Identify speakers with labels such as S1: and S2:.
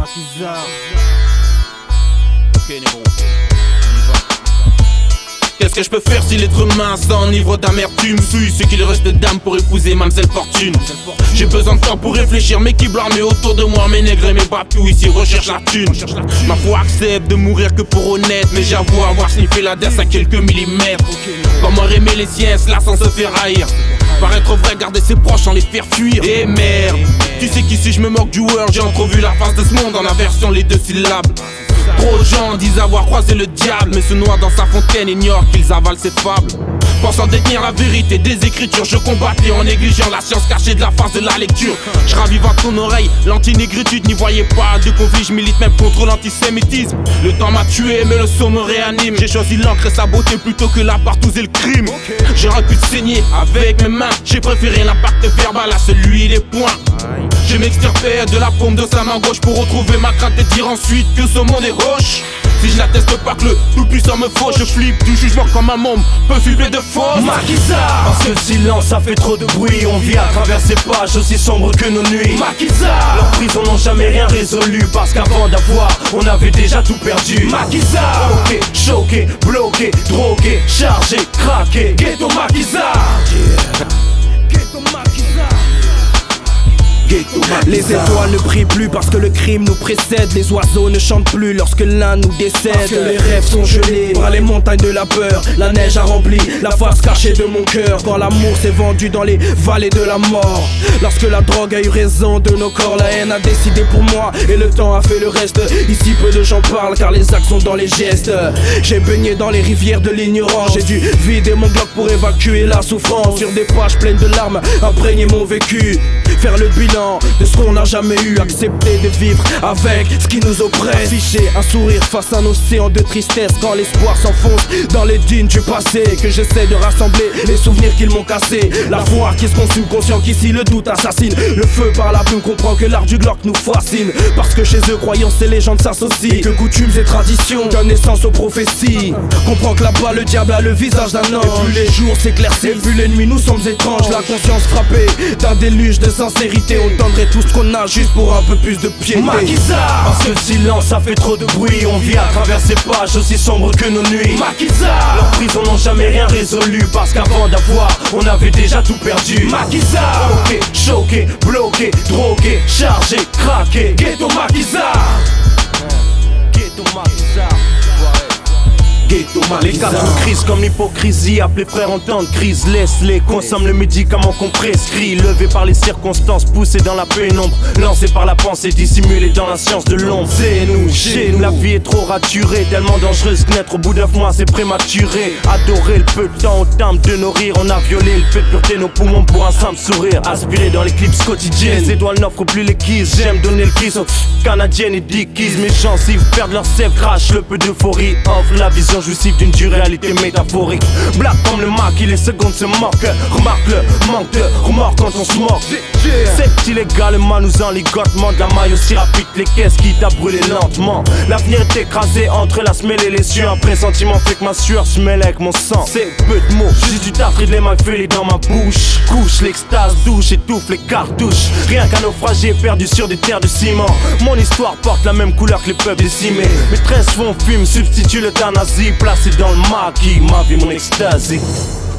S1: Maquisard.
S2: Ok, négro, on y va. Qu'est-ce que je peux faire si l'être humain s'enivre d'amertume? Suis ce qu'il reste d'âme pour épouser Mamselle Fortune. J'ai besoin de temps pour réfléchir, mes kibbles armés autour de moi, mes nègres et mes papous ici recherchent la thune. Ma foi accepte de mourir que pour honnête, mais j'avoue avoir sniffé la desse à quelques millimètres. Comment aimer les siens, cela sans se faire haïr. Paraître vrai, garder ses proches sans les faire fuir. Et merde, tu sais qu'ici je me moque du world. J'ai entrevu la face de ce monde en inversion les deux syllabes. Trop de gens disent avoir croisé le diable, mais se noient dans sa fontaine, ignorent qu'ils avalent ses fables. Pensant détenir la vérité des écritures, je combattais en négligeant la science cachée de la face de la lecture. Je ravive à ton oreille l'antinégritude, n'y voyez pas de conflit, je milite même contre l'antisémitisme. Le temps m'a tué mais le son me réanime. J'ai choisi l'encre et sa beauté plutôt que la partouze et le crime. J'aurais pu te saigner avec mes mains, j'ai préféré l'impact verbal à celui des poings. Je m'extirpais de la paume de sa main gauche pour retrouver ma crainte et dire ensuite que ce monde est roche. Si je n'atteste pas que le tout-puissant me fauche, je flippe du jugement comme un môme peut flipper de fausse.
S3: Maquisard, parce que le silence ça fait trop de bruit. On vit à travers ces pages aussi sombres que nos nuits. Maquisard, leurs prisons n'ont jamais rien résolu, parce qu'avant d'avoir, on avait déjà tout perdu. Maquisard, ok, choqué, bloqué, drogué, chargé, craqué. Ghetto Maquisard, Ghetto Maquisard.
S1: Les étoiles ne brillent plus parce que le crime nous précède. Les oiseaux ne chantent plus lorsque l'un nous décède. Parce que les rêves sont gelés par les montagnes de la peur. La neige a rempli la face cachée de mon cœur. Quand l'amour s'est vendu dans les vallées de la mort. Lorsque la drogue a eu raison de nos corps. La haine a décidé pour moi et le temps a fait le reste. Ici peu de gens parlent car les actes sont dans les gestes. J'ai baigné dans les rivières de l'ignorance. J'ai dû vider mon bloc pour évacuer la souffrance. Sur des pages pleines de larmes, imprégner mon vécu. Faire le bilan de ce qu'on n'a jamais eu, accepter de vivre avec ce qui nous oppresse. Afficher un sourire face à un océan de tristesse quand l'espoir s'enfonce dans les dunes du passé. Que j'essaie de rassembler les souvenirs qu'ils m'ont cassés. La foi qui se consume, conscient qu'ici le doute assassine. Le feu par la plume comprend que l'art du glock nous fascine. Parce que chez eux croyances et légendes s'associent. Et que coutumes et traditions donnent naissance aux prophéties. Comprends que là-bas le diable a le visage d'un ange. Et plus les jours s'éclaircissent, et plus les nuits nous sommes étranges. La conscience frappée d'un déluge de sincérité. On tendrait tout ce qu'on a juste pour un peu plus de piété.
S3: Maquisard, parce que le silence ça fait trop de bruit. On vit à travers ces pages aussi sombres que nos nuits. Maquisard, leurs prisons n'ont jamais rien résolu, parce qu'avant d'avoir, on avait déjà tout perdu. Maquisard, ok, choqué, bloqué, drogué, chargé, craqué. Ghetto Maquisard, Ghetto Maquisard. Les cas de crise comme l'hypocrisie, appelés frères en temps de crise. Laisse-les, consomme le médicament qu'on prescrit. Levé par les circonstances, poussé dans la pénombre. Lancé par la pensée, dissimulé dans la science de l'ombre. C'est nous, chez nous, la vie est trop raturée. Tellement dangereuse que naître au bout d'9 mois c'est prématuré. Adorer le peu de temps au terme de nos rires. On a violé le fait de pureté nos poumons pour un simple sourire. Aspiré dans l'éclipse quotidienne, les étoiles n'offrent plus les kisses. J'aime donner le kiss aux canadiennes et dickies. Mes gencives perdent leur sève, crache le peu d'euphorie. Offre la vision jouissive d'une dure réalité métaphorique. Black comme le maquis, les secondes se moquent. Remarque le manque de remords quand on se moque. C'est illégalement nous enligotement. De la maille aussi rapide que les caisses qui t'a brûlé lentement. L'avenir est écrasé entre la semelle et les yeux. Un pressentiment fait que ma sueur se mêle avec mon sang. C'est peu de mots, juste du tartre et de l'émail fêlé dans ma bouche. Couche, l'extase, douche, étouffe les cartouches. Rien qu'un naufragé perdu sur des terres de ciment. Mon histoire porte la même couleur que les peuples décimés. Mes tresses font fume, substitue le temps nazi. Placé dans le maquis, ma vie, mon extasie.